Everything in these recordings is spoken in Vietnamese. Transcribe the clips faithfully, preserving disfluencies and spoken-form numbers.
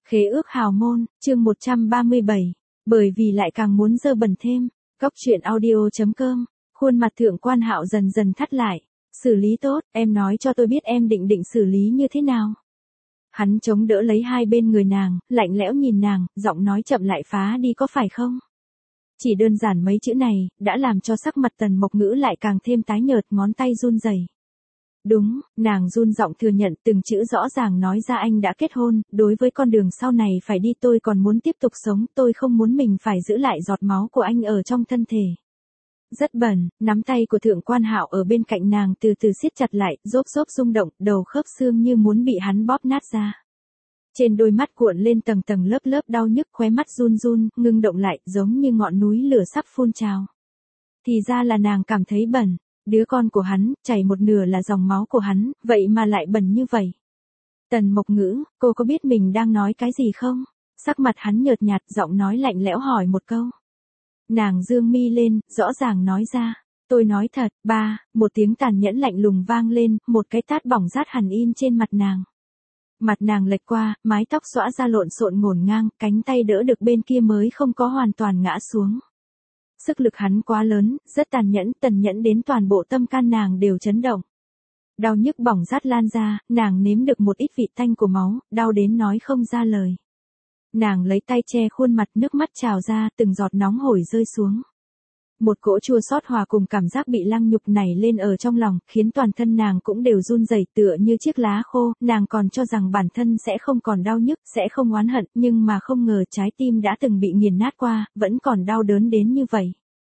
Khế ước hào môn, chương một trăm ba mươi bảy. Bởi vì lại càng muốn dơ bẩn thêm. Góc truyện audio chấm com. Khuôn mặt Thượng Quan Hạo dần dần thắt lại. Xử lý tốt, em nói cho tôi biết em định định xử lý như thế nào. Hắn chống đỡ lấy hai bên người nàng, lạnh lẽo nhìn nàng, giọng nói chậm lại phá đi có phải không? Chỉ đơn giản mấy chữ này, đã làm cho sắc mặt Tần Mộc Ngữ lại càng thêm tái nhợt, ngón tay run rẩy. Đúng, nàng run giọng thừa nhận, từng chữ rõ ràng nói ra anh đã kết hôn, đối với con đường sau này phải đi tôi còn muốn tiếp tục sống, tôi không muốn mình phải giữ lại giọt máu của anh ở trong thân thể. Rất bẩn, nắm tay của Thượng Quan Hạo ở bên cạnh nàng từ từ siết chặt lại, rốp rốp rung động, đầu khớp xương như muốn bị hắn bóp nát ra. Trên đôi mắt cuộn lên tầng tầng lớp lớp đau nhức, khóe mắt run run, ngưng động lại, giống như ngọn núi lửa sắp phun trào. Thì ra là nàng cảm thấy bẩn. Đứa con của hắn, chảy một nửa là dòng máu của hắn, vậy mà lại bẩn như vậy. Tần Mộc Ngữ, cô có biết mình đang nói cái gì không? Sắc mặt hắn nhợt nhạt, giọng nói lạnh lẽo hỏi một câu. Nàng dương mi lên, rõ ràng nói ra. Tôi nói thật, ba, một tiếng tàn nhẫn lạnh lùng vang lên, một cái tát bỏng rát hẳn in trên mặt nàng. Mặt nàng lệch qua, mái tóc xõa ra lộn xộn ngổn ngang, cánh tay đỡ được bên kia mới không có hoàn toàn ngã xuống. Sức lực hắn quá lớn, rất tàn nhẫn, tàn nhẫn đến toàn bộ tâm can nàng đều chấn động. Đau nhức bỏng rát lan ra, nàng nếm được một ít vị tanh của máu, đau đến nói không ra lời. Nàng lấy tay che khuôn mặt, nước mắt trào ra, từng giọt nóng hổi rơi xuống. Một cỗ chua xót hòa cùng cảm giác bị lăng nhục nảy lên ở trong lòng, khiến toàn thân nàng cũng đều run rẩy tựa như chiếc lá khô, nàng còn cho rằng bản thân sẽ không còn đau nhức, sẽ không oán hận, nhưng mà không ngờ trái tim đã từng bị nghiền nát qua, vẫn còn đau đớn đến như vậy.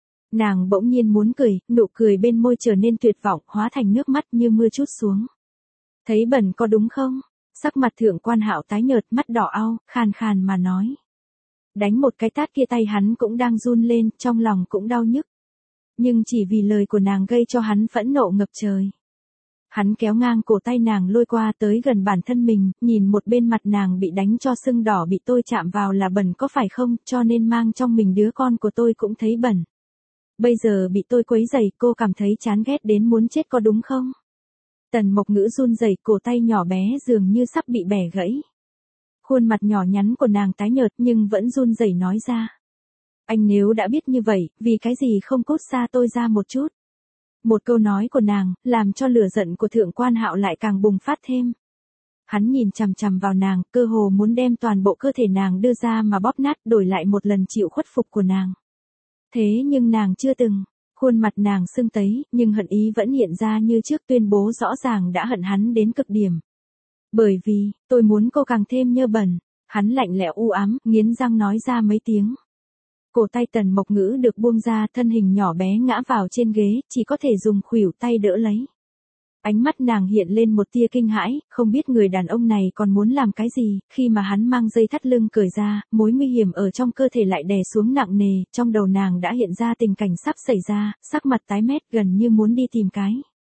Nàng bỗng nhiên muốn cười, nụ cười bên môi trở nên tuyệt vọng, hóa thành nước mắt như mưa trút xuống. Thấy bẩn có đúng không? Sắc mặt Thượng Quan Hạo tái nhợt, mắt đỏ au, khàn khàn mà nói. Đánh một cái tát kia tay hắn cũng đang run lên, trong lòng cũng đau nhức. Nhưng chỉ vì lời của nàng gây cho hắn phẫn nộ ngập trời. Hắn kéo ngang cổ tay nàng lôi qua tới gần bản thân mình, nhìn một bên mặt nàng bị đánh cho sưng đỏ bị tôi chạm vào là bẩn có phải không, cho nên mang trong mình đứa con của tôi cũng thấy bẩn. Bây giờ bị tôi quấy rầy, cô cảm thấy chán ghét đến muốn chết có đúng không? Tần Mộc Ngữ run rẩy, cổ tay nhỏ bé dường như sắp bị bẻ gãy. Khuôn mặt nhỏ nhắn của nàng tái nhợt nhưng vẫn run rẩy nói ra. Anh nếu đã biết như vậy, vì cái gì không cút xa tôi ra một chút? Một câu nói của nàng, làm cho lửa giận của Thượng Quan Hạo lại càng bùng phát thêm. Hắn nhìn chằm chằm vào nàng, cơ hồ muốn đem toàn bộ cơ thể nàng đưa ra mà bóp nát, đổi lại một lần chịu khuất phục của nàng. Thế nhưng nàng chưa từng, khuôn mặt nàng sưng tấy, nhưng hận ý vẫn hiện ra như trước, tuyên bố rõ ràng đã hận hắn đến cực điểm. Bởi vì, tôi muốn cô càng thêm nhơ bẩn, hắn lạnh lẽo u ám, nghiến răng nói ra mấy tiếng. Cổ tay Tần Mộc Ngữ được buông ra, thân hình nhỏ bé ngã vào trên ghế, chỉ có thể dùng khuỷu tay đỡ lấy. Ánh mắt nàng hiện lên một tia kinh hãi, không biết người đàn ông này còn muốn làm cái gì, khi mà hắn mang dây thắt lưng cởi ra, mối nguy hiểm ở trong cơ thể lại đè xuống nặng nề, trong đầu nàng đã hiện ra tình cảnh sắp xảy ra, sắc mặt tái mét gần như muốn đi tìm cái.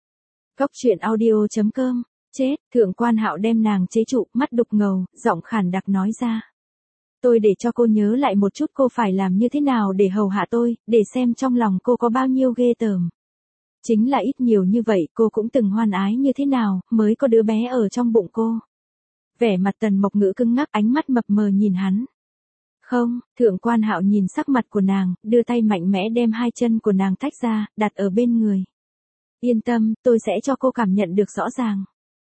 Góc truyện audio chấm com. Chết, Thượng Quan Hạo đem nàng chế trụ, mắt đục ngầu, giọng khàn đặc nói ra. Tôi để cho cô nhớ lại một chút cô phải làm như thế nào để hầu hạ tôi, để xem trong lòng cô có bao nhiêu ghê tởm. Chính là ít nhiều như vậy cô cũng từng hoan ái như thế nào, mới có đứa bé ở trong bụng cô. Vẻ mặt Tần Mộc Ngữ cứng ngắc, ánh mắt mập mờ nhìn hắn. Không, Thượng Quan Hạo nhìn sắc mặt của nàng, đưa tay mạnh mẽ đem hai chân của nàng tách ra, đặt ở bên người. Yên tâm, tôi sẽ cho cô cảm nhận được rõ ràng.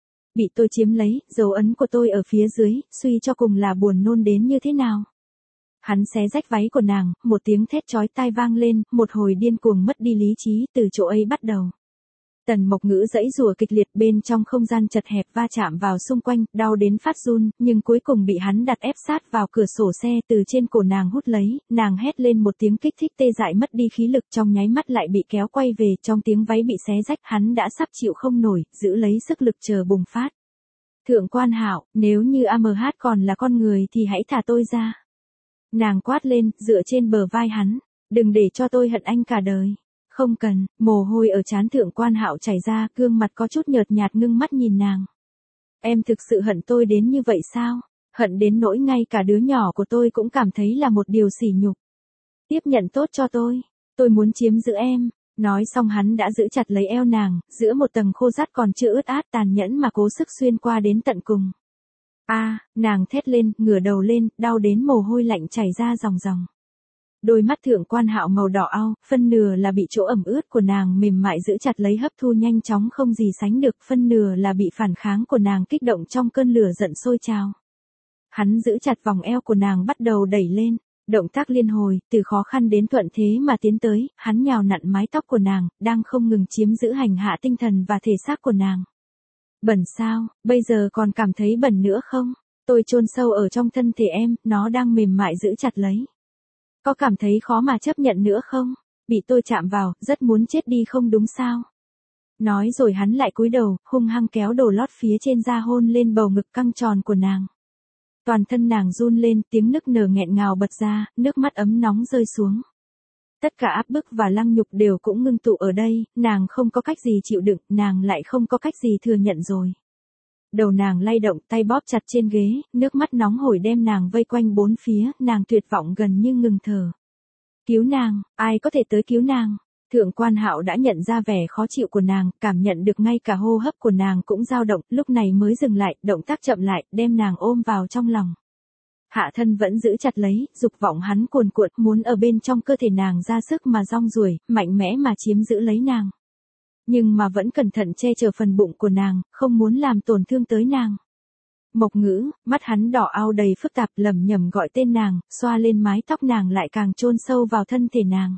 Bị tôi chiếm lấy, dấu ấn của tôi ở phía dưới, suy cho cùng là buồn nôn đến như thế nào. Hắn xé rách váy của nàng, một tiếng thét chói tai vang lên, một hồi điên cuồng mất đi lý trí, từ chỗ ấy bắt đầu. Tần Mộc Ngữ giãy giụa kịch liệt, bên trong không gian chật hẹp va chạm vào xung quanh, đau đến phát run, nhưng cuối cùng bị hắn đặt ép sát vào cửa sổ xe, từ trên cổ nàng hút lấy, nàng hét lên một tiếng kích thích tê dại, mất đi khí lực, trong nháy mắt lại bị kéo quay về, trong tiếng váy bị xé rách, hắn đã sắp chịu không nổi, giữ lấy sức lực chờ bùng phát. Thượng Quan Hạo, nếu như a em hát còn là con người thì hãy thả tôi ra. Nàng quát lên, dựa trên bờ vai hắn, đừng để cho tôi hận anh cả đời. Không cần, mồ hôi ở trán Thượng Quan Hạo chảy ra, gương mặt có chút nhợt nhạt, ngưng mắt nhìn nàng. Em thực sự hận tôi đến như vậy sao? Hận đến nỗi ngay cả đứa nhỏ của tôi cũng cảm thấy là một điều sỉ nhục. Tiếp nhận tốt cho tôi, tôi muốn chiếm giữ em. Nói xong hắn đã giữ chặt lấy eo nàng, giữa một tầng khô rát còn chưa ướt át, tàn nhẫn mà cố sức xuyên qua đến tận cùng. A, nàng thét lên, ngửa đầu lên, đau đến mồ hôi lạnh chảy ra ròng ròng. Đôi mắt Thượng Quan Hạo màu đỏ au, phân nửa là bị chỗ ẩm ướt của nàng mềm mại giữ chặt lấy hấp thu nhanh chóng không gì sánh được, phân nửa là bị phản kháng của nàng kích động trong cơn lửa giận sôi trào. Hắn giữ chặt vòng eo của nàng bắt đầu đẩy lên, động tác liên hồi, từ khó khăn đến thuận thế mà tiến tới, hắn nhào nặn mái tóc của nàng, đang không ngừng chiếm giữ hành hạ tinh thần và thể xác của nàng. Bẩn sao, bây giờ còn cảm thấy bẩn nữa không? Tôi chôn sâu ở trong thân thể em, nó đang mềm mại giữ chặt lấy. Có cảm thấy khó mà chấp nhận nữa không? Bị tôi chạm vào, rất muốn chết đi không đúng sao? Nói rồi hắn lại cúi đầu, hung hăng kéo đồ lót phía trên da hôn lên bầu ngực căng tròn của nàng. Toàn thân nàng run lên, tiếng nức nở nghẹn ngào bật ra, nước mắt ấm nóng rơi xuống. Tất cả áp bức và lăng nhục đều cũng ngưng tụ ở đây, nàng không có cách gì chịu đựng, nàng lại không có cách gì thừa nhận rồi. Đầu nàng lay động, tay bóp chặt trên ghế, nước mắt nóng hổi đem nàng vây quanh bốn phía, nàng tuyệt vọng gần như ngừng thở. Cứu nàng, ai có thể tới cứu nàng? Thượng Quan Hạo đã nhận ra vẻ khó chịu của nàng, cảm nhận được ngay cả hô hấp của nàng cũng dao động, lúc này mới dừng lại, động tác chậm lại, đem nàng ôm vào trong lòng. Hạ thân vẫn giữ chặt lấy, dục vọng hắn cuồn cuộn, muốn ở bên trong cơ thể nàng ra sức mà rong ruổi, mạnh mẽ mà chiếm giữ lấy nàng. Nhưng mà vẫn cẩn thận che chở phần bụng của nàng, không muốn làm tổn thương tới nàng. Mộc Ngữ, mắt hắn đỏ ao đầy phức tạp, lẩm nhẩm gọi tên nàng, xoa lên mái tóc nàng lại càng chôn sâu vào thân thể nàng.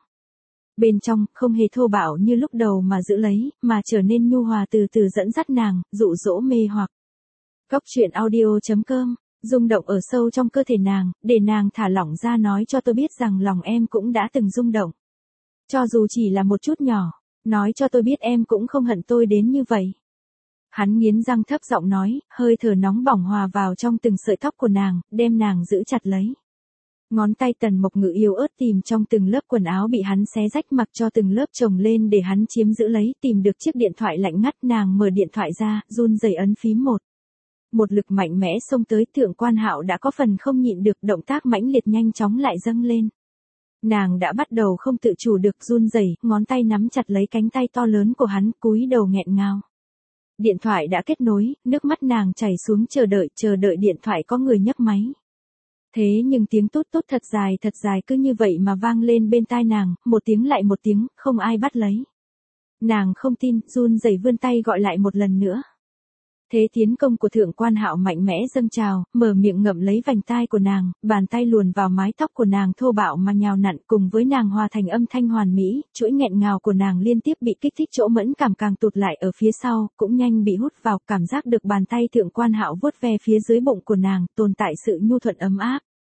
Bên trong, không hề thô bạo như lúc đầu mà giữ lấy, mà trở nên nhu hòa từ từ dẫn dắt nàng, dụ dỗ mê hoặc. Góc truyện audio chấm com, rung động ở sâu trong cơ thể nàng, để nàng thả lỏng ra nói cho tôi biết rằng lòng em cũng đã từng rung động. Cho dù chỉ là một chút nhỏ, nói cho tôi biết em cũng không hận tôi đến như vậy. Hắn nghiến răng thấp giọng nói, hơi thở nóng bỏng hòa vào trong từng sợi tóc của nàng, đem nàng giữ chặt lấy. Ngón tay Tần Mộc Ngữ yếu ớt tìm trong từng lớp quần áo bị hắn xé rách mặc cho từng lớp chồng lên để hắn chiếm giữ lấy, tìm được chiếc điện thoại lạnh ngắt, nàng mở điện thoại ra, run rẩy ấn phím một. Một lực mạnh mẽ xông tới, Thượng Quan Hạo đã có phần không nhịn được, động tác mãnh liệt nhanh chóng lại dâng lên. Nàng đã bắt đầu không tự chủ được run rẩy, ngón tay nắm chặt lấy cánh tay to lớn của hắn, cúi đầu nghẹn ngào. Điện thoại đã kết nối, nước mắt nàng chảy xuống chờ đợi, chờ đợi điện thoại có người nhấc máy. Thế nhưng tiếng tút tút thật dài thật dài cứ như vậy mà vang lên bên tai nàng, một tiếng lại một tiếng, không ai bắt lấy. Nàng không tin, run rẩy vươn tay gọi lại một lần nữa. Thế tiến công của Thượng Quan Hạo mạnh mẽ dâng trào, mở miệng ngậm lấy vành tai của nàng, bàn tay luồn vào mái tóc của nàng thô bạo mà nhào nặn, cùng với nàng hòa thành âm thanh hoàn mỹ, chuỗi nghẹn ngào của nàng liên tiếp bị kích thích, chỗ mẫn cảm càng tụt lại ở phía sau, cũng nhanh bị hút vào, cảm giác được bàn tay Thượng Quan Hạo vuốt ve phía dưới bụng của nàng, tồn tại sự nhu thuận ấm áp.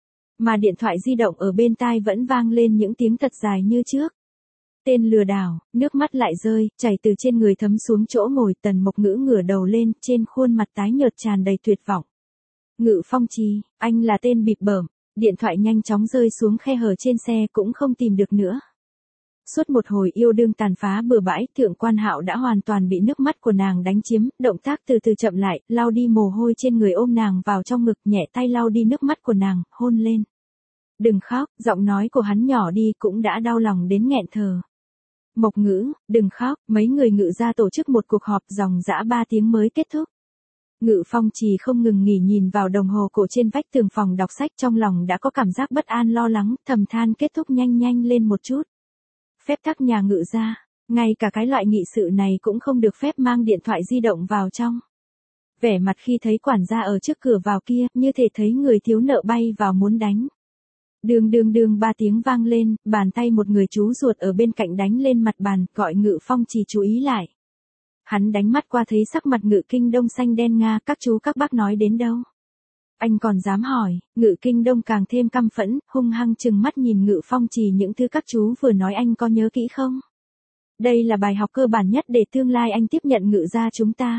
Mà điện thoại di động ở bên tai vẫn vang lên những tiếng thật dài như trước. Tên lừa đảo, nước mắt lại rơi, chảy từ trên người thấm xuống chỗ ngồi, Tần Mộc Ngữ ngửa đầu lên, trên khuôn mặt tái nhợt tràn đầy tuyệt vọng. Ngự Phong Trì, anh là tên bịp bợm, điện thoại nhanh chóng rơi xuống khe hở trên xe cũng không tìm được nữa. Suốt một hồi yêu đương tàn phá bừa bãi, Thượng Quan Hạo đã hoàn toàn bị nước mắt của nàng đánh chiếm, động tác từ từ chậm lại, lau đi mồ hôi trên người, ôm nàng vào trong ngực, nhẹ tay lau đi nước mắt của nàng, hôn lên. Đừng khóc, giọng nói của hắn nhỏ đi cũng đã đau lòng đến nghẹn thở. Mộc Ngữ, đừng khóc, mấy người Ngự gia tổ chức một cuộc họp dòng dã ba tiếng mới kết thúc. Ngự Phong Trì không ngừng nghỉ nhìn vào đồng hồ cổ trên vách tường phòng đọc sách, trong lòng đã có cảm giác bất an lo lắng, thầm than kết thúc nhanh nhanh lên một chút. Phép tắc nhà Ngự gia, ngay cả cái loại nghị sự này cũng không được phép mang điện thoại di động vào trong. Vẻ mặt khi thấy quản gia ở trước cửa vào kia, như thể thấy người thiếu nợ bay vào muốn đánh. Đường đường đường ba tiếng vang lên, bàn tay một người chú ruột ở bên cạnh đánh lên mặt bàn, gọi Ngự Phong Trì chú ý lại. Hắn đánh mắt qua thấy sắc mặt Ngự Kinh Đông xanh đen nga, các chú các bác nói đến đâu. Anh còn dám hỏi, Ngự Kinh Đông càng thêm căm phẫn, hung hăng trừng mắt nhìn Ngự Phong Trì, những thứ các chú vừa nói anh có nhớ kỹ không? Đây là bài học cơ bản nhất để tương lai anh tiếp nhận Ngự gia chúng ta.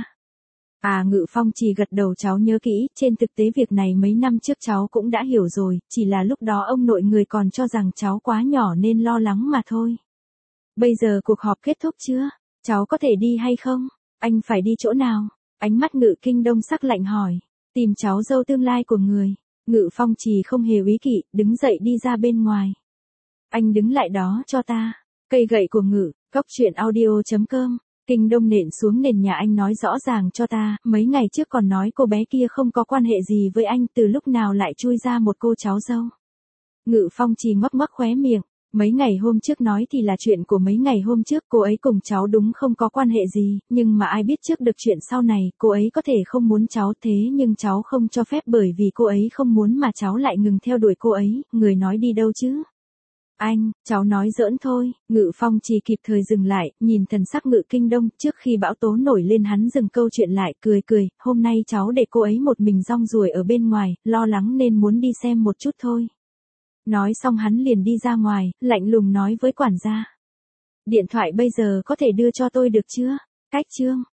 À, Ngự Phong Trì gật đầu, cháu nhớ kỹ, trên thực tế việc này mấy năm trước cháu cũng đã hiểu rồi, chỉ là lúc đó ông nội người còn cho rằng cháu quá nhỏ nên lo lắng mà thôi. Bây giờ cuộc họp kết thúc chưa? Cháu có thể đi hay không? Anh phải đi chỗ nào? Ánh mắt Ngự Kinh Đông sắc lạnh hỏi. Tìm cháu dâu tương lai của người. Ngự Phong Trì không hề úy kỵ, đứng dậy đi ra bên ngoài. Anh đứng lại đó cho ta. Cây gậy của Ngự, góc truyện audio chấm com Kinh Đông nện xuống nền nhà anh nói rõ ràng cho ta, mấy ngày trước còn nói cô bé kia không có quan hệ gì với anh, từ lúc nào lại chui ra một cô cháu dâu. Ngự Phong Trì ngoắc ngoắc khóe miệng, mấy ngày hôm trước nói thì là chuyện của mấy ngày hôm trước, cô ấy cùng cháu đúng không có quan hệ gì, nhưng mà ai biết trước được chuyện sau này, cô ấy có thể không muốn cháu thế nhưng cháu không cho phép bởi vì cô ấy không muốn mà cháu lại ngừng theo đuổi cô ấy, người nói đi đâu chứ? Anh, cháu nói giỡn thôi. Ngự Phong Trì kịp thời dừng lại, nhìn thần sắc Ngự Kinh Đông, trước khi bão tố nổi lên hắn dừng câu chuyện lại, cười cười, hôm nay cháu để cô ấy một mình rong ruổi ở bên ngoài, lo lắng nên muốn đi xem một chút thôi. Nói xong hắn liền đi ra ngoài, lạnh lùng nói với quản gia. Điện thoại bây giờ có thể đưa cho tôi được chưa? Cách chương.